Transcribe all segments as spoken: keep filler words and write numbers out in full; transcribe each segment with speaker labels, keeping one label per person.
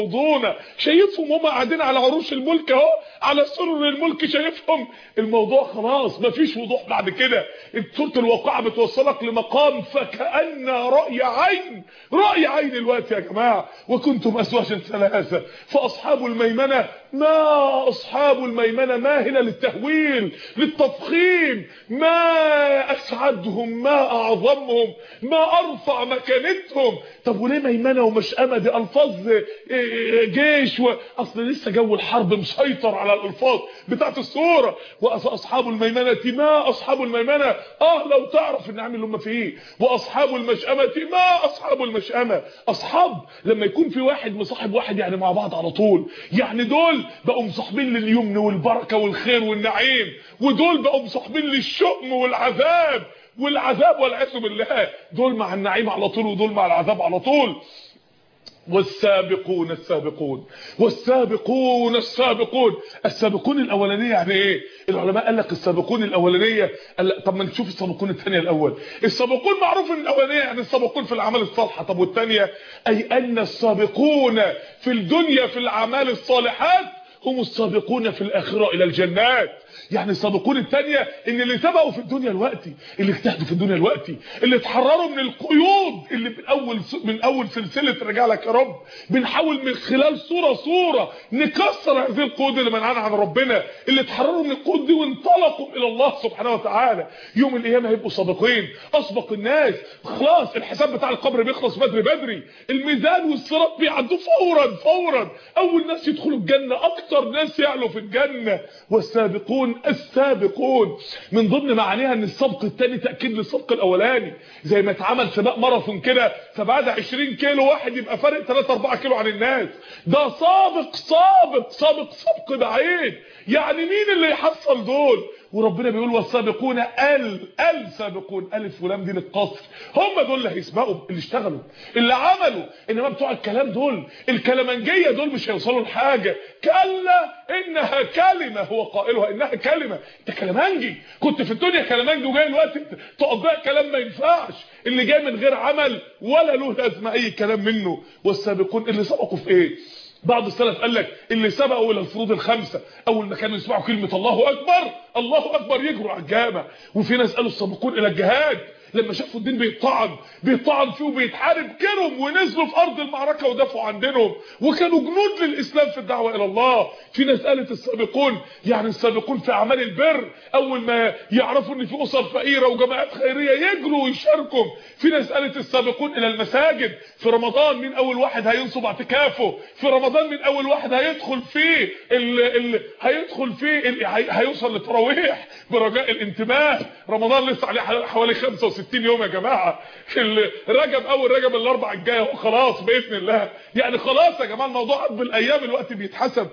Speaker 1: يفوضون، شايفهم هم قاعدين على عروش الملك اهو، على سرر الملك، شايفهم. الموضوع خلاص مفيش وضوح بعد كده. سوره الواقعه بتوصلك لمقام فكأن رأي عين، رأي عين الوقت يا جماعه. وكنتم ازواجا ثلاثه فاصحاب الميمنه ما اصحاب الميمنه، ما هنا للتهويل للتفخيم، ما اسعدهم، ما اعظمهم، ما ارفع مكانتهم. طب وليه ميمنه ومشأمه؟ دي الفاظ جيش و... اصل لسه جو الحرب مسيطر على الالفاظ بتاعت السوره. واصحاب الميمنه ما اصحاب الميمنه، اه لو تعرف النعم اللي هم فيه. واصحاب المشأمه ما اصحاب المشأمه. اصحاب لما يكون في واحد مصاحب واحد يعني مع بعض على طول، يعني دول بقوا مصاحبين لليمن والبركه والخير والنعيم، ودول بقوا مصاحبين للشؤم والعذاب والعذاب والعياذ بالله. دول مع النعيم على طول ودول مع العذاب على طول. والسابقون السابقون والسابقون السابقون. السابقون الاولانيه يعني ايه؟ العلماء قال لك السابقون الاولانيه قال طب ما نشوف السابقون الثانيه الاول. السابقون معروف ان الاولانيه يعني السابقون في الاعمال الصالحه، طب والثانيه؟ اي ان السابقون في الدنيا في الاعمال الصالحات هم السابقون في الاخره الى الجنات. يعني السابقون الثانيه ان اللي سبقوا في الدنيا الوقتي، اللي اجتهدوا في الدنيا الوقتي، اللي اتحرروا من القيود اللي من اول من اول سلسله رجالك يا رب، بنحاول من خلال صوره صوره نكسر هذه القيود اللي منعنا عن ربنا، اللي اتحرروا من القيود دي وانطلقوا الى الله سبحانه وتعالى. يوم القيامه هيبقوا سابقين، اسبق الناس. خلاص الحساب بتاع القبر بيخلص بدري بدري، الميزان والصراط بيعدوا فورا فورا. اول ناس يدخلوا الجنه، اكتر ناس يعلوا في الجنه. والسابقون السابقون من ضمن معانيها ان السبق الثاني تاكيد للسبق الاولاني، زي ما اتعمل سباق ماراثون كده، فبعد عشرين كيلو واحد يبقى فارق ثلاثة أربعة كيلو عن الناس. ده سابق سابق سابق سبق بعيد. يعني مين اللي يحصل دول؟ وربنا بيقول والسابقون ال السابقون، الف ولام دي للقصر، هم دول اللي هيسبقوا، اللي اشتغلوا، اللي عملوا. انما بتوع الكلام دول الكلامنجيه دول مش هيوصلوا لحاجه. كلا انها كلمه هو قائلها، انها كلمه. انت كلامنجي، كنت في الدنيا كلامنجي وجاي الوقت تقضي كلام ما ينفعش، اللي جاي من غير عمل ولا له لازمه اي كلام منه. والسابقون اللي سبقوا في ايه؟ بعض السلف قال لك اللي سبقوا الى الفروض الخمسه، اول ما كانوا يسمعوا كلمه الله اكبر الله اكبر يجروا على الجامع. وفي ناس قالوا السابقون الى الجهاد، لما شافوا الدين بيتطعن بيتطعن فيه وبيتحارب، جروا ونزلوا في ارض المعركه ودافعوا عن دينهم، وكانوا جنود للاسلام في الدعوه الى الله. في ناس قالت السابقون يعني السابقون في اعمال البر، اول ما يعرفوا ان في اسر فقيره وجماعات خيريه يجروا ويشاركوا. في ناس قالت السابقون الى المساجد، في رمضان مين اول واحد هينصب اعتكافه؟ في رمضان مين اول واحد هيدخل فيه ال ال هيدخل فيه ال هيوصل للتراويح برجاء الانتباه؟ رمضان لسه عليه حوالي خمسة وستين يوم يا جماعه. رجب اول رجب الاربع الجايه خلاص باذن الله، يعني خلاص يا جماعه الموضوع قد بالايام، الوقت بيتحسب.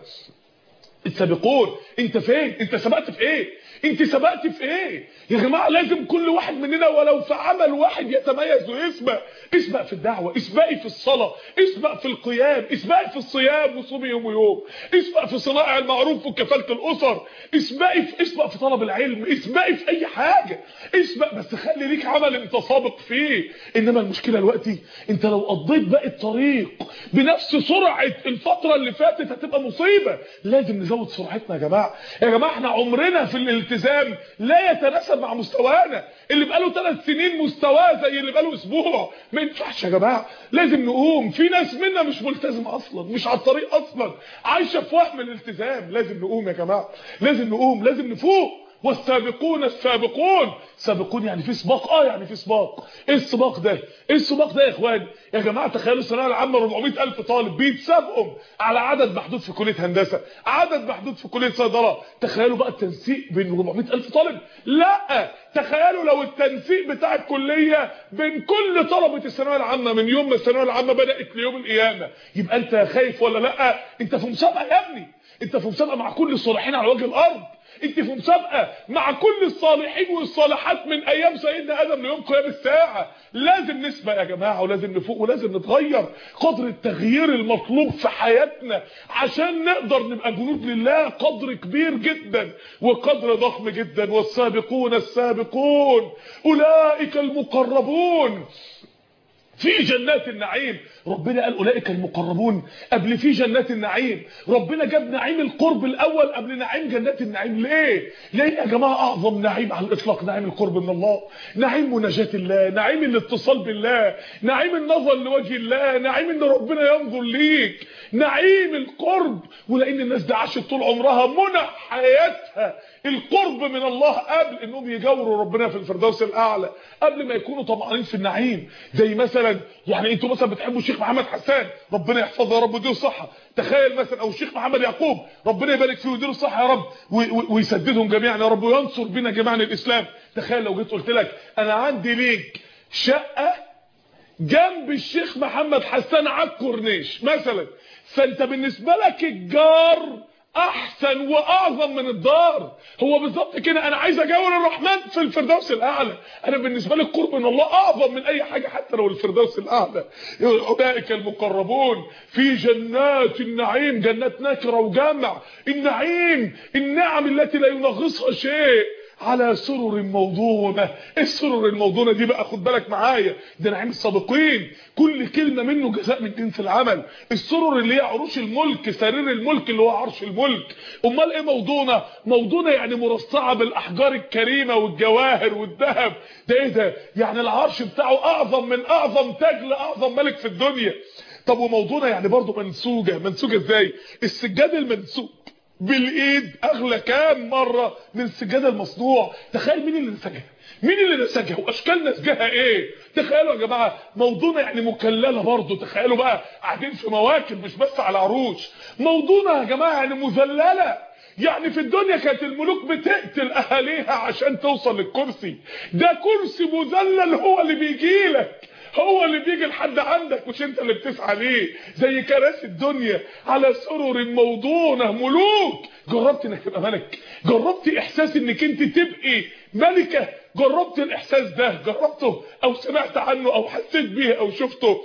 Speaker 1: السابقون انت فين؟ انت سبقت في ايه؟ انت سبقت في ايه يا جماعه؟ لازم كل واحد مننا ولو في عمل واحد يتميز ويسبق. اسبق في الدعوه، اسبقي في الصلاه، اسبق في القيام، اسبقي في الصيام وصومي يوم ويوم، اسبق في صناعه المعروف وكفاله الاسر، اسبقي في اسبق في طلب العلم، اسبقي في اي حاجه، اسبق بس خلي ليك عمل انت سابق فيه. انما المشكله دلوقتي انت لو قضيت باقي الطريق بنفس سرعه الفتره اللي فاتت هتبقى مصيبه. لازم نزود سرعتنا يا جماعه. يا جماعه احنا عمرنا في الالتزام لا يتناسب مع مستوانا. اللي بقاله ثلاث سنين مستواه زي اللي بقاله اسبوع، ما ينفعش يا جماعه. لازم نقوم. في ناس منا مش ملتزمه اصلا، مش على الطريق اصلا، عايشه في وهم الالتزام. لازم نقوم يا جماعه، لازم نقوم، لازم نفوق. والسابقون السابقون، سابقون يعني في سباق، اه يعني في سباق. ايه السباق ده؟ ايه السباق ده يا اخوان؟ يا جماعه تخيلوا الثانويه العامه أربعمائة ألف طالب بيتسابقوا على عدد محدود في كليه هندسه، عدد محدود في كليه صيدله. تخيلوا بقى التنسيق بين أربعمائة ألف طالب. لا تخيلوا لو التنسيق بتاع الكليه بين كل طلبه الثانويه العامه من يوم ما الثانويه العامه بدات ليوم القيامه. يبقى انت خايف ولا لا؟ انت في مسابقه يا ابني، انت في مسابقه مع كل الصالحين على وجه الارض، انت في مسابقه مع كل الصالحين والصالحات من ايام سيدنا ادم ليوم قيام الساعه. لازم نسبق يا جماعه، ولازم نفوق، ولازم نتغير. قدر التغيير المطلوب في حياتنا عشان نقدر نبقى جنود لله قدر كبير جدا وقدر ضخم جدا. والسابقون السابقون اولئك المقربون في جنات النعيم. ربنا قال اولئك المقربون قبل في جنات النعيم. ربنا جاب نعيم القرب الاول قبل نعيم جنات النعيم. ليه ليه يا جماعه؟ اعظم نعيم على الاطلاق نعيم القرب من الله، نعيم مناجاه الله، نعيم الاتصال بالله، نعيم النظر لوجه الله، نعيم ان ربنا ينظر ليك، نعيم القرب. ولان الناس دي عاشت طول عمرها منى حياتها القرب من الله قبل انهم يجاوروا ربنا في الفردوس الاعلى، قبل ما يكونوا طمعانين في النعيم. زي مثلا يعني انتوا مثلا بتحبوا الشيخ محمد حسان، ربنا يحفظه يا رب ويديله الصحه. تخيل مثلا او الشيخ محمد يعقوب، ربنا يبارك فيه ويديله الصحه يا رب ويسددهم جميعا يا رب وينصر بنا جميعا الاسلام. تخيل لو جيت قلت لك انا عندي ليك شقه جنب الشيخ محمد حسان على الكورنيش مثلا، فانت بالنسبه لك الجار احسن واعظم من الدار. هو بالظبط كده، انا عايز اجاور الرحمن في الفردوس الاعلى. انا بالنسبه لي القرب من الله اعظم من اي حاجه حتى لو الفردوس الاعلى. اولئك المقربون في جنات النعيم، جنات نكره وجمع النعيم، النعم التي لا ينغصها شيء، على سرر موضونه. السرر الموضونه دي بقى خد بالك معايا، ده نعيم السابقين، كل كلمه منه جزاء من جنس العمل. السرر اللي هي عروش الملك، سرير الملك اللي هو عرش الملك. امال ايه موضونه؟ موضونه يعني مرصعه بالاحجار الكريمه والجواهر والذهب. ده ايه ده؟ يعني العرش بتاعه اعظم من اعظم تاج لاعظم ملك في الدنيا. طب وموضونه يعني برضه منسوجه. منسوجه ازاي؟ السجاد المنسوج بالايد اغلى كام مره من السجاده المصنوع. تخيل مين اللي نسجها، مين اللي نسجها واشكال نسجها ايه. تخيلوا يا جماعه، موضونه يعني مكلله برضه. تخيلوا بقى قاعدين في مواكب مش بس على عروش. موضونه يا جماعه يعني مذلله. يعني في الدنيا كانت الملوك بتقتل اهاليها عشان توصل للكرسي، ده كرسي مذلل هو اللي بيجي لك، هو اللي بيجي لحد عندك مش انت اللي بتسعى ليه. زي كراسي الدنيا على سرر موضونه. ملوك. جربت انك تبقى ملك؟ جربت احساس انك انت تبقي ملكه؟ جربت الاحساس ده؟ جربته او سمعت عنه او حسيت بيه او شفته؟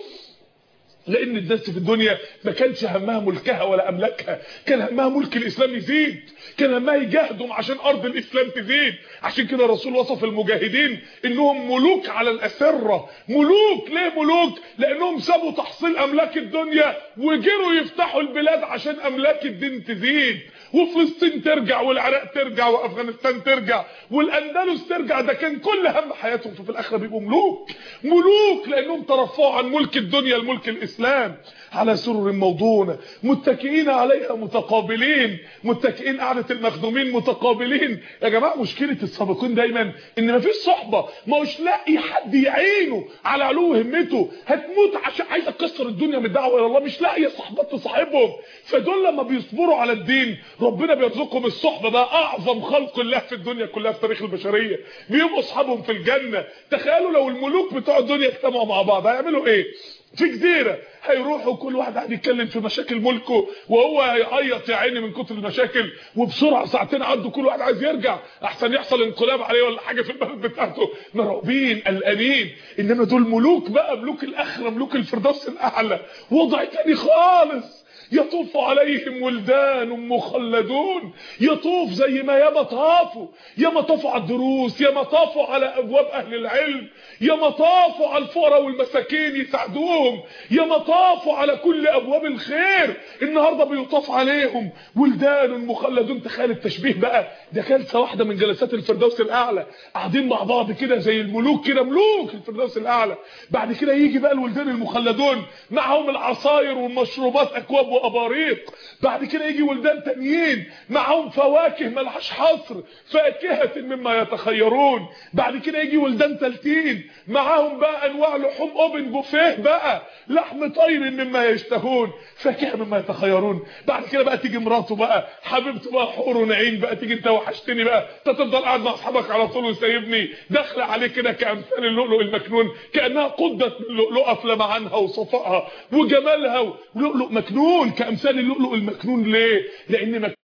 Speaker 1: لان الناس في الدنيا ما كانش همها ملكها ولا املاكها، كان همها ملك الاسلام يزيد، كان همها يجاهدوا عشان ارض الاسلام تزيد. عشان كده الرسول وصف المجاهدين انهم ملوك على الاسره. ملوك. ليه ملوك؟ لانهم سابوا تحصيل املاك الدنيا وجروا يفتحوا البلاد عشان املاك الدين تزيد، وفلسطين ترجع والعراق ترجع وافغانستان ترجع والاندلس ترجع. ده كان كل هم حياتهم، ففي الاخره بيبقوا ملوك. ملوك لانهم ترفعوا عن ملك الدنيا لملك الاسلام. على سرر موضونه متكئين عليها متقابلين. متكئين قعده المخدومين متقابلين. يا جماعه مشكله السابقين دايما ان مفيش صحبه، ما هوش لاقي حد يعينه على علو همته. هتموت عشان عايز تكسر الدنيا من الدعوه الى الله، مش لاقي صحبات تصاحبهم. فدول لما بيصبروا على الدين ربنا بيرزقهم الصحبه. بقى اعظم خلق الله في الدنيا كلها في تاريخ البشريه بيبقوا اصحابهم في الجنه. تخيلوا لو الملوك بتوع الدنيا اجتمعوا مع بعض هيعملوا ايه؟ في جزيره هيروحوا كل واحد قاعد يتكلم في مشاكل ملكه وهو هيعيط يا عيني من كتر المشاكل، وبسرعه ساعتين عدوا كل واحد عايز يرجع احسن يحصل انقلاب عليه ولا حاجه في البلد بتاعته. مرعوبين قلقانين. انما دول ملوك بقى، ملوك الاخره، ملوك الفردوس الاعلى، وضع تاني خالص. يطوف عليهم ولدان مخلدون. يطوف زي ما ياما طافوا، ياما طافوا على الدروس، ياما طافوا على ابواب اهل العلم، ياما طافوا على الفقراء والمساكين يساعدوهم، ياما طافوا على كل ابواب الخير. النهارده بيطاف عليهم ولدان مخلدون. تخيل التشبيه بقى، ده جلسه واحده من جلسات الفردوس الاعلى، قاعدين مع بعض كده زي الملوك كده، ملوك الفردوس الاعلى. بعد كده يجي بقى الولدان المخلدون معاهم العصاير والمشروبات، اكواب واباريق. بعد كده يجي ولدان تانيين معاهم فواكه ملهاش حصر، فاكهه مما يتخيرون. بعد كده يجي ولدان تالتين معاهم بقى انواع لحوم اوبن بوفيه بقى، لحم طير مما يشتهون، فاكهه مما يتخيرون. بعد كده بقى تيجي مراته بقى، حبيبته بقى، حور ونعيم بقى، تيجي انت وحشتني بقى، انت تفضل قاعد مع اصحابك على طول وسايبني، داخله عليه كده كامثال اللؤلؤ المكنون، كانها قدت من لؤلؤه في لمعانها وصفائها وجمالها، ولؤلؤ مكنون كامثال اللؤلؤ المكنون. ليه؟ لان